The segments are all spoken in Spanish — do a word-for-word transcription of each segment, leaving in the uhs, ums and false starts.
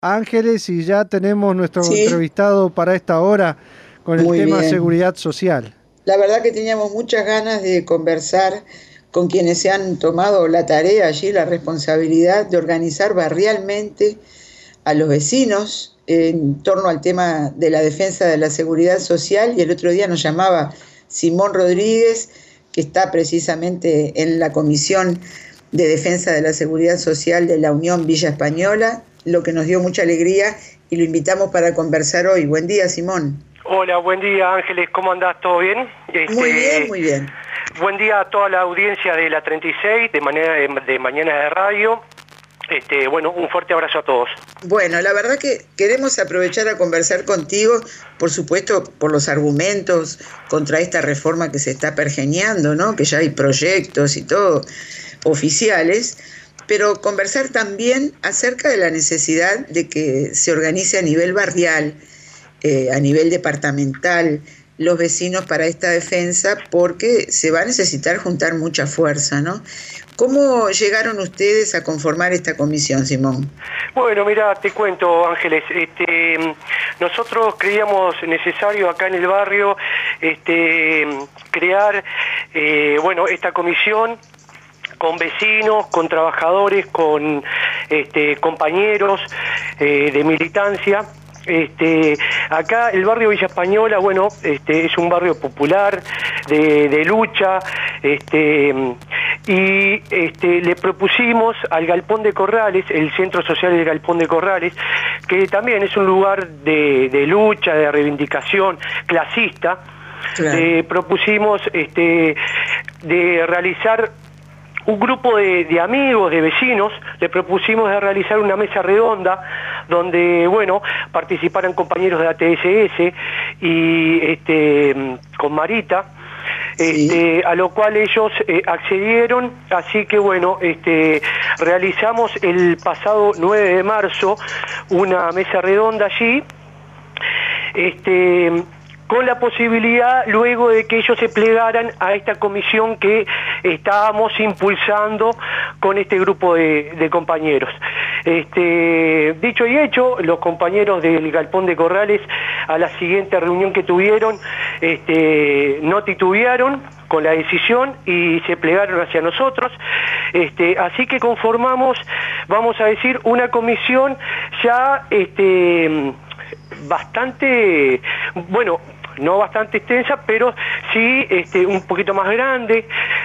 Ángeles, y ya tenemos nuestro Sí, entrevistado para esta hora con el muy tema bien. seguridad social. La verdad que teníamos muchas ganas de conversar con quienes se han tomado la tarea allí, la responsabilidad de organizar barrialmente a los vecinos en torno al tema de la defensa de la seguridad social. Y el otro día nos llamaba Simón Rodríguez, que está precisamente en la Comisión de Defensa de la Seguridad Social de la Unión Villa Española, lo que nos dio mucha alegría y lo invitamos para conversar hoy. Buen día, Simón. Hola, buen día Ángeles, ¿cómo andás? ¿Todo bien? Este, Muy bien, muy bien. Buen día a toda la audiencia de la treinta y seis, de, manera, de Mañana de Radio. Este, bueno, un fuerte abrazo a todos. Bueno, la verdad que queremos aprovechar a conversar contigo, por supuesto, por los argumentos contra esta reforma que se está pergeñando, ¿no? Que ya hay proyectos y todo oficiales, pero conversar también acerca de la necesidad de que se organice a nivel barrial, eh, a nivel departamental, los vecinos para esta defensa, porque se va a necesitar juntar mucha fuerza, ¿no? ¿Cómo llegaron ustedes a conformar esta comisión, Simón? Bueno, mira, te cuento, Ángeles, este, nosotros creíamos necesario acá en el barrio este, crear, eh, bueno, esta comisión con vecinos, con trabajadores, con este, compañeros eh, de militancia. Este, acá el barrio Villa Española, bueno, este, es un barrio popular, de, de lucha, este, y este, le propusimos al Galpón de Corrales, el Centro Social del Galpón de Corrales, que también es un lugar de, de lucha, de reivindicación clasista. Claro. Le propusimos este, de realizar un grupo de, de amigos, de vecinos, le propusimos de realizar una mesa redonda donde, bueno, participaran compañeros de A T S S y este, con Marita, sí. este, a lo cual ellos eh, accedieron, así que, bueno, este, realizamos el pasado nueve de marzo una mesa redonda allí, este... con la posibilidad luego de que ellos se plegaran a esta comisión que estábamos impulsando con este grupo de, de compañeros. Este, dicho y hecho, los compañeros del Galpón de Corrales a la siguiente reunión que tuvieron este, no titubearon con la decisión y se plegaron hacia nosotros, este, así que conformamos, vamos a decir, una comisión ya este, bastante, bueno, no bastante extensa, pero sí este, un poquito más grande,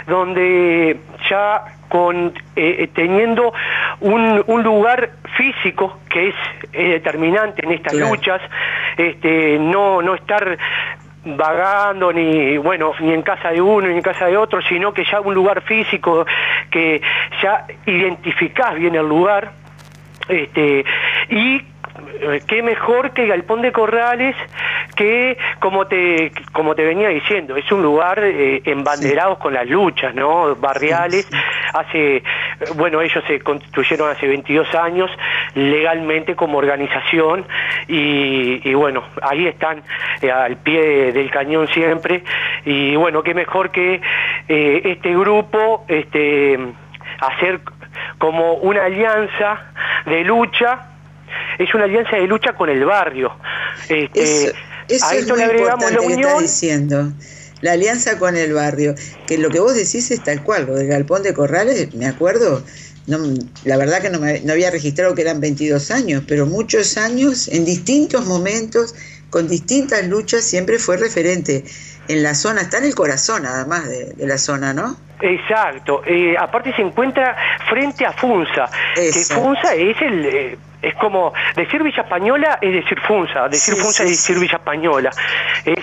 donde ya con eh, teniendo un, un lugar físico que es, es determinante en estas claro. luchas, este, no, no estar vagando ni bueno ni en casa de uno ni en casa de otro, sino que ya un lugar físico que ya identificás bien el lugar, este, y qué mejor que Galpón de Corrales, que como te como te venía diciendo, es un lugar eh, embanderados sí. con las luchas, ¿no? Barriales. Sí, sí. Hace, bueno, ellos se constituyeron hace veintidós años legalmente como organización y, y bueno, ahí están eh, al pie del cañón siempre. Y bueno, qué mejor que eh, este grupo este hacer como una alianza de lucha. Es una alianza de lucha con el barrio. Este, eso eso a esto es le agregamos la unión. Que está diciendo. La alianza con el barrio. Que lo que vos decís es tal cual. Lo del Galpón de Corrales, me acuerdo, no, la verdad que no, me, no había registrado que eran veintidós años, pero muchos años, en distintos momentos, con distintas luchas, siempre fue referente en la zona, está en el corazón además de, de la zona, ¿no? Exacto, eh, aparte se encuentra frente a Funza, Eso. que Funza es el... Eh, es como, decir Villa Española es decir Funza, decir sí, Funza sí, es decir sí. Villa Española. Es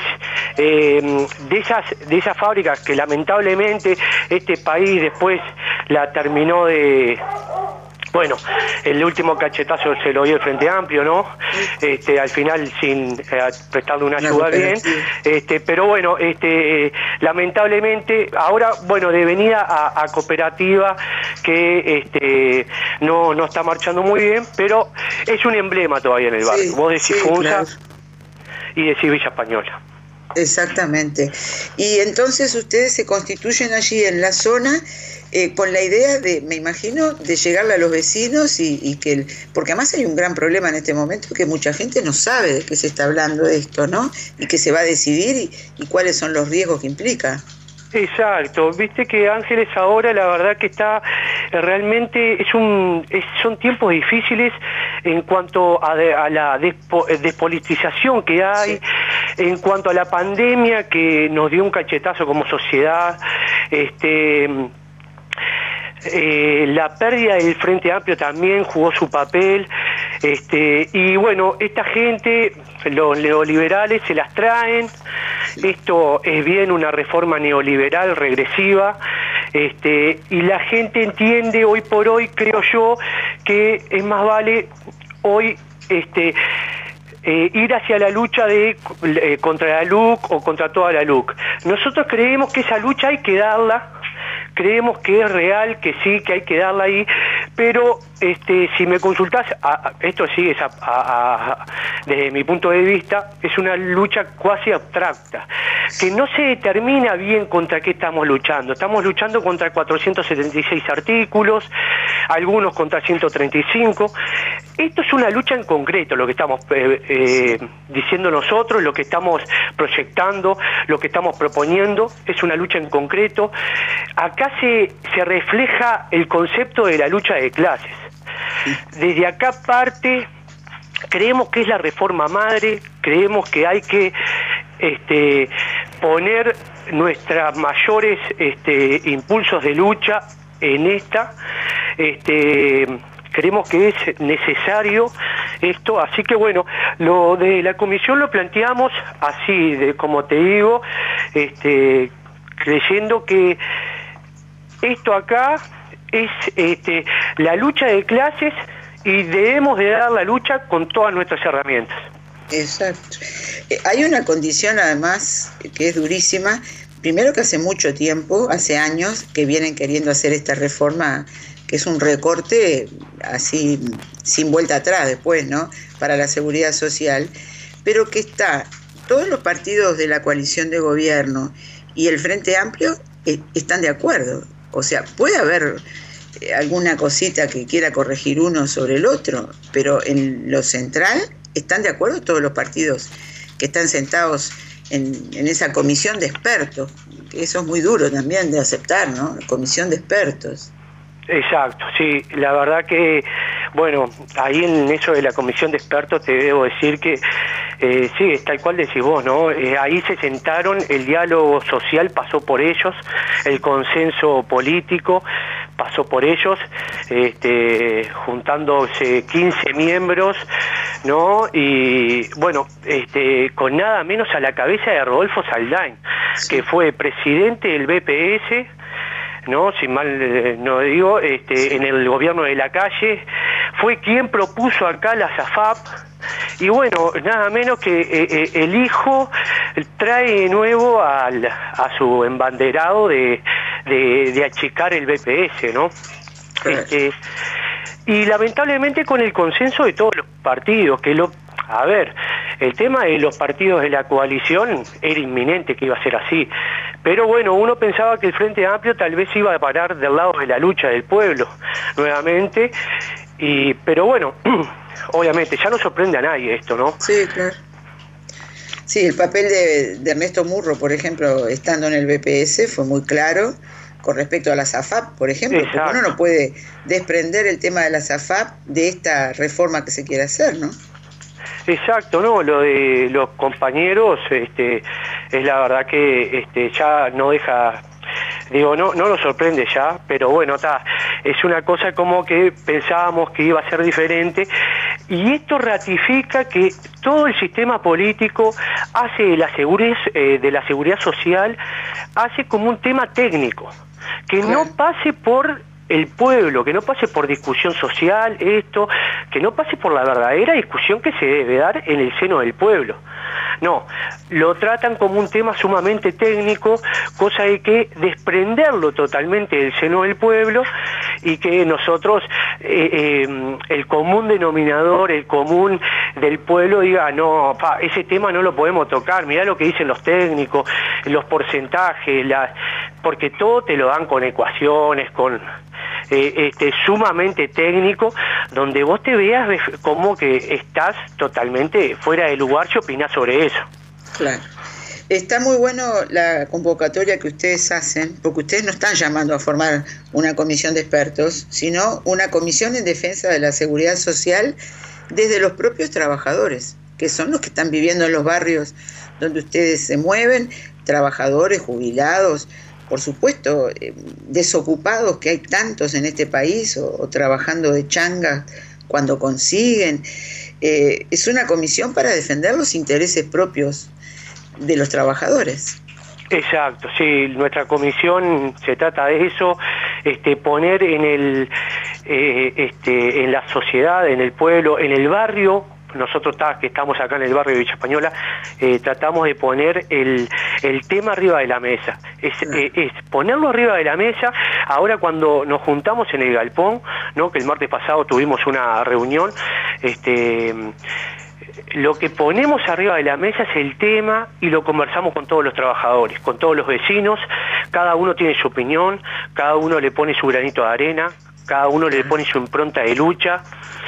eh, de esas de esas fábricas que lamentablemente este país después la terminó de... Bueno, el último cachetazo se lo dio el Frente Amplio, ¿no? Este, al final sin eh, prestarle una ayuda bien. Este, pero bueno, este, eh, lamentablemente, ahora, bueno, de venida a, a cooperativa que este, no, no está marchando muy bien, pero es un emblema todavía en el barrio. Sí, Vos decís sí, Funza claro. y decís Villa Española. Exactamente. Y entonces ustedes se constituyen allí en la zona eh, con la idea de, me imagino, de llegarle a los vecinos y, y que, el, porque además hay un gran problema en este momento, que mucha gente no sabe de qué se está hablando esto, ¿no? Y que se va a decidir y, y cuáles son los riesgos que implica. Exacto, viste que Ángeles ahora la verdad que está realmente, es un es, son tiempos difíciles en cuanto a, de, a la despo, despolitización que hay, sí. En cuanto a la pandemia que nos dio un cachetazo como sociedad, este eh, la pérdida del Frente Amplio también jugó su papel, este y bueno, esta gente, los neoliberales se las traen. Esto es bien una reforma neoliberal regresiva, este, y la gente entiende hoy por hoy, creo yo, que es más vale hoy este, eh, ir hacia la lucha de eh, contra la L U C o contra toda la L U C. Nosotros creemos que esa lucha hay que darla, creemos que es real, que sí, que hay que darla ahí, pero este, si me consultás, a, a, esto sí es a, a, a, desde mi punto de vista, es una lucha cuasi abstracta, que no se determina bien contra qué estamos luchando. Estamos luchando contra cuatrocientos setenta y seis artículos, algunos contra ciento treinta y cinco. Esto es una lucha en concreto, lo que estamos eh, eh, diciendo nosotros, lo que estamos proyectando, lo que estamos proponiendo, es una lucha en concreto. Acá se, se refleja el concepto de la lucha de clases. Desde acá parte, creemos que es la reforma madre, creemos que hay que este, poner nuestros mayores este, impulsos de lucha en esta, este, creemos que es necesario esto, así que bueno, lo de la comisión lo planteamos así, de como te digo, este, creyendo que esto acá es este, la lucha de clases y debemos de dar la lucha con todas nuestras herramientas. Exacto. Eh, hay una condición además que es durísima. Primero que hace mucho tiempo, hace años, que vienen queriendo hacer esta reforma, que es un recorte así sin vuelta atrás después, ¿no? Para la seguridad social, pero que está, todos los partidos de la coalición de gobierno y el Frente Amplio eh, están de acuerdo. O sea, puede haber alguna cosita que quiera corregir uno sobre el otro, pero en lo central están de acuerdo todos los partidos que están sentados en, en esa comisión de expertos. Eso es muy duro también de aceptar, ¿no? La comisión de expertos. Exacto, sí, la verdad que, bueno, ahí en eso de la comisión de expertos te debo decir que eh, sí, es tal cual decís vos, ¿no? Eh, ahí se sentaron, el diálogo social pasó por ellos, el consenso político pasó por ellos, este, juntándose quince miembros, ¿no? Y bueno, este, con nada menos a la cabeza de Rodolfo Saldain, sí, que fue presidente del B P S, no, si mal eh, no digo, este, en el gobierno de Lacalle, fue quien propuso acá la SAFAP, y bueno, nada menos que eh, eh, el hijo trae de nuevo al, a su embanderado de, de, de achicar el B P S, ¿no? Este, y lamentablemente con el consenso de todos los partidos, que lo, a ver, el tema de los partidos de la coalición era inminente que iba a ser así, pero bueno, uno pensaba que el Frente Amplio tal vez iba a parar del lado de la lucha del pueblo nuevamente, y pero bueno, obviamente ya no sorprende a nadie esto, ¿no? Sí, claro. Sí, el papel de, de Ernesto Murro, por ejemplo, estando en el B P S, fue muy claro con respecto a la SAFAP, por ejemplo, exacto, porque uno no puede desprender el tema de la SAFAP de esta reforma que se quiere hacer, ¿no? Exacto, no, lo de los compañeros, este, es la verdad que este, ya no deja, digo, no, no nos sorprende ya, pero bueno, está, es una cosa como que pensábamos que iba a ser diferente, y esto ratifica que todo el sistema político hace de la seguridad, eh, de la seguridad social, hace como un tema técnico, que no pase por el pueblo, que no pase por discusión social, esto, que no pase por la verdadera discusión que se debe dar en el seno del pueblo. No, lo tratan como un tema sumamente técnico, cosa de que desprenderlo totalmente del seno del pueblo y que nosotros, eh, eh, el común denominador, el común del pueblo diga, no, pa, ese tema no lo podemos tocar, mirá lo que dicen los técnicos, los porcentajes, la... porque todo te lo dan con ecuaciones, con eh, este, sumamente técnico, donde vos te veas como que estás totalmente fuera de lugar si opinás sobre eso. Claro. Está muy bueno la convocatoria que ustedes hacen, porque ustedes no están llamando a formar una comisión de expertos, sino una comisión en defensa de la seguridad social desde los propios trabajadores, que son los que están viviendo en los barrios donde ustedes se mueven, trabajadores, jubilados, por supuesto, eh, desocupados, que hay tantos en este país, o, o trabajando de changa cuando consiguen. Eh, es una comisión para defender los intereses propios de los trabajadores. Exacto, sí, nuestra comisión se trata de eso, este, poner en el, eh, este, en la sociedad, en el pueblo, en el barrio. Nosotros tá, que estamos acá en el barrio de Villa Española, eh, tratamos de poner el, el tema arriba de la mesa. Es, eh, es ponerlo arriba de la mesa. Ahora cuando nos juntamos en el galpón, ¿no? Que el martes pasado tuvimos una reunión, este, lo que ponemos arriba de la mesa es el tema y lo conversamos con todos los trabajadores, con todos los vecinos. Cada uno tiene su opinión, cada uno le pone su granito de arena, cada uno le pone su impronta de lucha.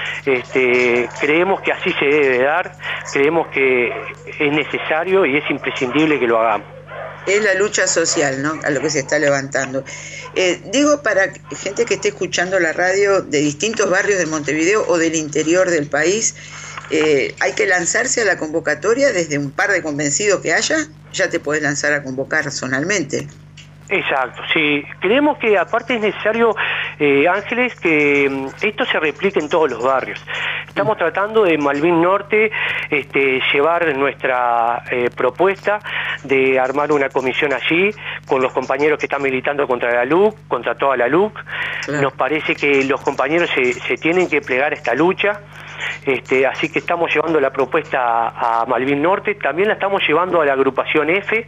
Este, creemos que así se debe dar, creemos que es necesario y es imprescindible que lo hagamos. Es la lucha social, ¿no?, a lo que se está levantando. Eh, digo, para gente que esté escuchando la radio de distintos barrios de Montevideo o del interior del país, eh, hay que lanzarse a la convocatoria desde un par de convencidos que haya, ya te podés lanzar a convocar zonalmente. Exacto, sí. Creemos que aparte es necesario, eh, Ángeles, que um, esto se replique en todos los barrios. Estamos tratando de Malvin Norte este, llevar nuestra eh, propuesta de armar una comisión allí con los compañeros que están militando contra la L U C, contra toda la L U C. Claro. Nos parece que los compañeros se, se tienen que plegar a esta lucha. Este, así que estamos llevando la propuesta a, a Malvin Norte, también la estamos llevando a la agrupación F.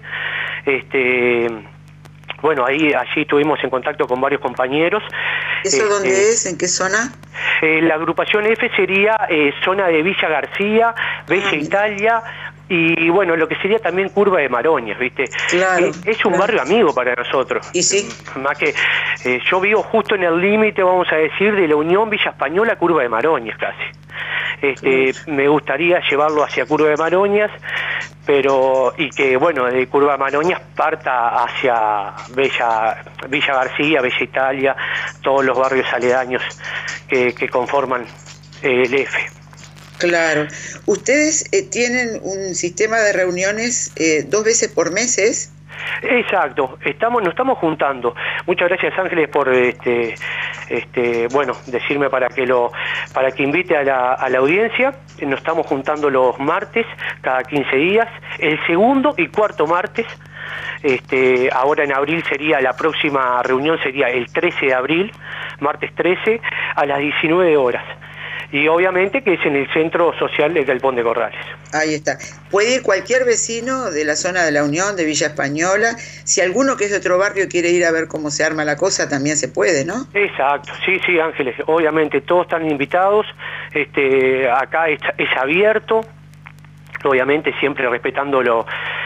Este, Bueno, ahí allí estuvimos en contacto con varios compañeros. ¿Eso este, dónde es? ¿En qué zona? Eh, la agrupación F sería eh, zona de Villa García, Bella ah, Italia y bueno, lo que sería también Curva de Maroñas, ¿viste? Claro, eh, es un claro. barrio amigo para nosotros. Y sí. Más que eh, yo vivo justo en el límite, vamos a decir, de la Unión Villa Española, Curva de Maroñas casi. Este, sí. Me gustaría llevarlo hacia Curva de Maroñas, pero y que bueno, de Curva de Maroñas parta hacia Bella, Villa García, Bella Italia, todos los barrios aledaños que, que conforman eh, el F. Claro. ¿Ustedes eh, tienen un sistema de reuniones eh, dos veces por mes, ¿es? Exacto, estamos, nos estamos juntando. Muchas gracias, Ángeles, por este, este, bueno, decirme para que lo, para que invite a la, a la audiencia. Nos estamos juntando los martes, cada quince días, el segundo y cuarto martes. Este, ahora en abril sería, la próxima reunión sería el trece de abril, martes trece, a las diecinueve horas. Y obviamente que es en el Centro Social del Galpón de Corrales. Ahí está. Puede ir cualquier vecino de la zona de la Unión, de Villa Española. Si alguno que es de otro barrio quiere ir a ver cómo se arma la cosa, también se puede, ¿no? Exacto, sí, sí, Ángeles. Obviamente todos están invitados. Este, acá es, es abierto, obviamente siempre respetando lo,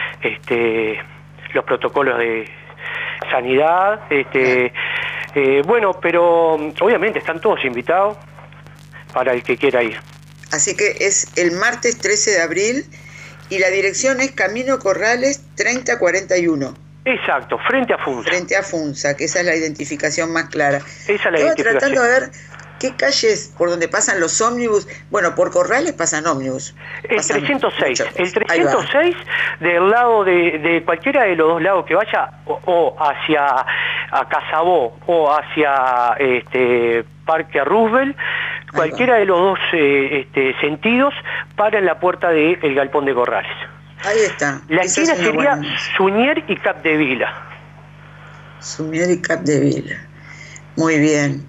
este, los protocolos de sanidad. Este, eh, bueno, pero obviamente están todos invitados para el que quiera ir. Así que es el martes trece de abril y la dirección es Camino Corrales treinta cuarenta y uno. Exacto, frente a Funza. Frente a Funza, que esa es la identificación más clara. Esa es la Estaba identificación. tratando de ver qué calles por donde pasan los ómnibus. Bueno, por Corrales pasan ómnibus. El pasan trescientos seis, muchos. el trescientos seis del lado de, de cualquiera de los dos lados que vaya, o, o hacia a Casabó o hacia este Parque Roosevelt, cualquiera de los dos eh, este, sentidos, para en la puerta del de Galpón de Corrales. Ahí está. La Esa esquina es sería buena. Suñer y Capdevila. Suñer y Capdevila. Muy bien.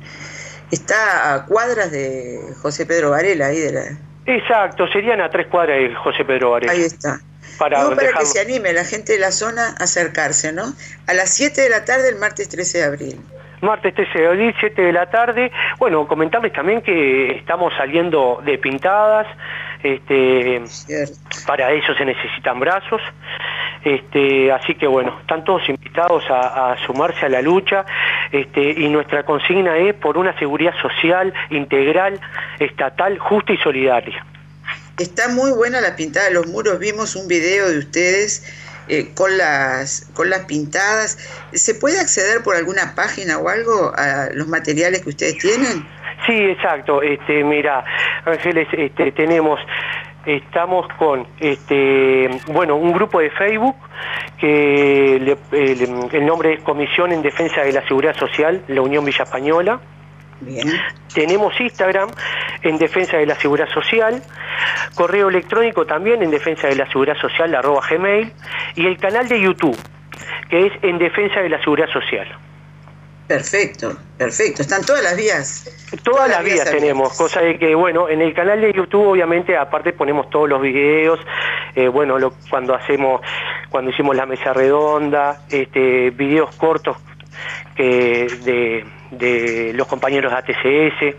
Está a cuadras de José Pedro Varela, ahí de la... Exacto, serían a tres cuadras de José Pedro Varela. Ahí está. Para, Digo, para dejarlo... que se anime la gente de la zona a acercarse, ¿no? A las siete de la tarde el martes trece de abril. Martes trece de abril, siete de la tarde. Bueno, comentarles también que estamos saliendo de pintadas. Este, para eso se necesitan brazos. Este, así que bueno, están todos invitados a, a sumarse a la lucha, este, y nuestra consigna es por una seguridad social, integral, estatal, justa y solidaria. Está muy buena la pintada de los muros, vimos un video de ustedes eh, con las con las pintadas. ¿Se puede acceder por alguna página o algo a los materiales que ustedes tienen? Sí, exacto. Este, mira, Ángeles, este, tenemos... Estamos con este bueno un grupo de Facebook que le, el, el nombre es Comisión en Defensa de la Seguridad Social, la Unión Villa Española. Bien. Tenemos Instagram en Defensa de la Seguridad Social, correo electrónico también en Defensa de la Seguridad Social arroba gmail, y el canal de YouTube que es en Defensa de la Seguridad Social. Perfecto, perfecto. Están todas las vías. Todas, todas las vías, vías tenemos, cosa de que, bueno, en el canal de YouTube obviamente aparte ponemos todos los videos, eh, bueno, lo, cuando hacemos, cuando hicimos la mesa redonda, este, videos cortos que de, de los compañeros de A T C S,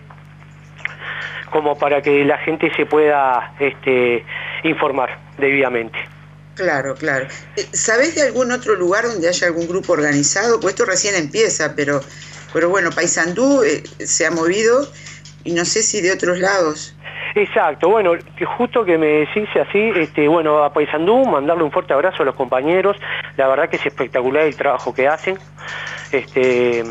como para que la gente se pueda este, informar debidamente. Claro, claro. ¿Sabés de algún otro lugar donde haya algún grupo organizado? Pues esto recién empieza, pero pero bueno, Paysandú eh, se ha movido y no sé si de otros lados. Exacto, bueno, que justo que me decís así, este, bueno, a Paysandú mandarle un fuerte abrazo a los compañeros, la verdad que es espectacular el trabajo que hacen. Este...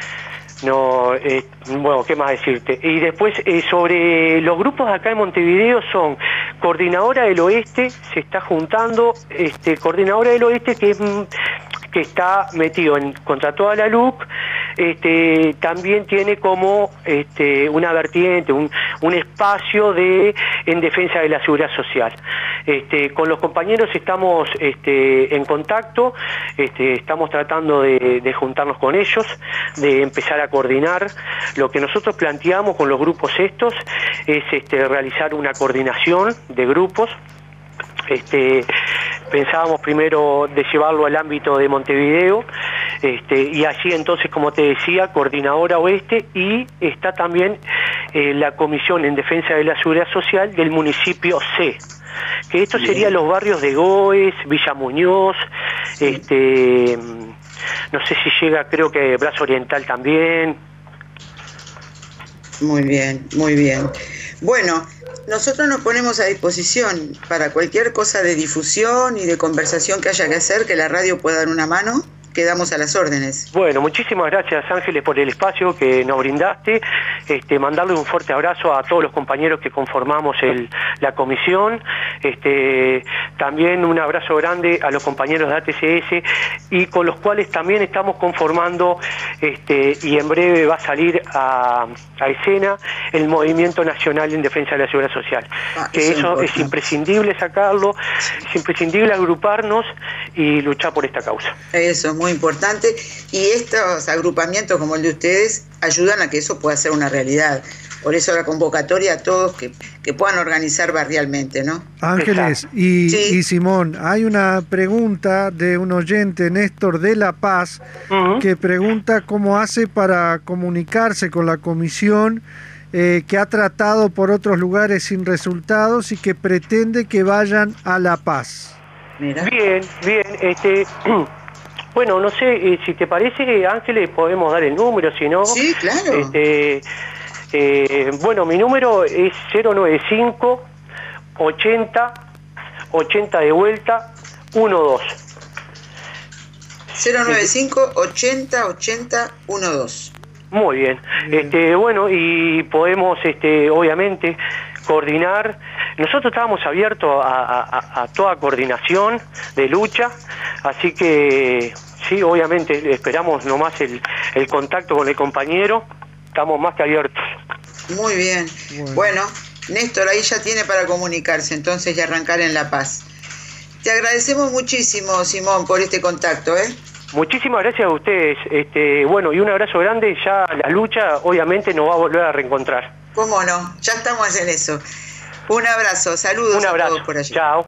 No, eh, bueno, ¿qué más decirte? Y después, eh, sobre los grupos de acá en Montevideo son Coordinadora del Oeste, se está juntando, este, Coordinadora del Oeste que, que está metido en contra toda la L U C, este, también tiene como este, una vertiente, un, un espacio de en defensa de la seguridad social. Este, con los compañeros estamos este, en contacto, este, estamos tratando de, de juntarnos con ellos, de empezar a coordinar. Lo que nosotros planteamos con los grupos estos es este, realizar una coordinación de grupos. Este, pensábamos primero de llevarlo al ámbito de Montevideo, este, y allí entonces, como te decía, Coordinadora Oeste, y está también eh, la Comisión en Defensa de la Seguridad Social del municipio C, que esto sería los barrios de Goes, Villa Muñoz, este, no sé si llega, creo que Brazo Oriental también. Muy bien, muy bien. Bueno, nosotros nos ponemos a disposición para cualquier cosa de difusión y de conversación que haya que hacer, que la radio pueda dar una mano. Quedamos a las órdenes. Bueno, muchísimas gracias, Ángeles, por el espacio que nos brindaste. Este, mandarle un fuerte abrazo a todos los compañeros que conformamos el, la comisión. Este, también un abrazo grande a los compañeros de A T C S, y con los cuales también estamos conformando, este, y en breve va a salir a, a escena el Movimiento Nacional en Defensa de la Seguridad Social. Ah, que eso, eso es imprescindible sacarlo, es imprescindible agruparnos y luchar por esta causa. Eso muy importante, y estos agrupamientos como el de ustedes ayudan a que eso pueda ser una realidad. Por eso la convocatoria a todos que, que puedan organizar barrialmente, ¿no? Ángeles y, sí. y Simón, hay una pregunta de un oyente, Néstor de La Paz, uh-huh. que pregunta cómo hace para comunicarse con la comisión eh, que ha tratado por otros lugares sin resultados y que pretende que vayan a La Paz. Mira. Bien, bien, este... Bueno, no sé, eh, si te parece, Ángeles, podemos dar el número, si no... Sí, claro. Este, eh, bueno, mi número es cero noventa y cinco, ochenta, ochenta de vuelta, doce. cero noventa y cinco, ochenta, ochenta, doce. Muy bien. bien. Este, bueno, y podemos, este, obviamente, coordinar. Nosotros estábamos abiertos a, a, a toda coordinación de lucha, así que sí, obviamente esperamos nomás el, el contacto con el compañero, estamos más que abiertos. Muy bien. Bueno. bueno, Néstor ahí ya tiene para comunicarse entonces y arrancar en La Paz. Te agradecemos muchísimo, Simón, por este contacto, ¿eh? Muchísimas gracias a ustedes, este, bueno, y un abrazo grande. Ya la lucha obviamente nos va a volver a reencontrar. ¿Cómo no? Ya estamos en eso. Un abrazo, saludos un abrazo. a todos por allí. Chao.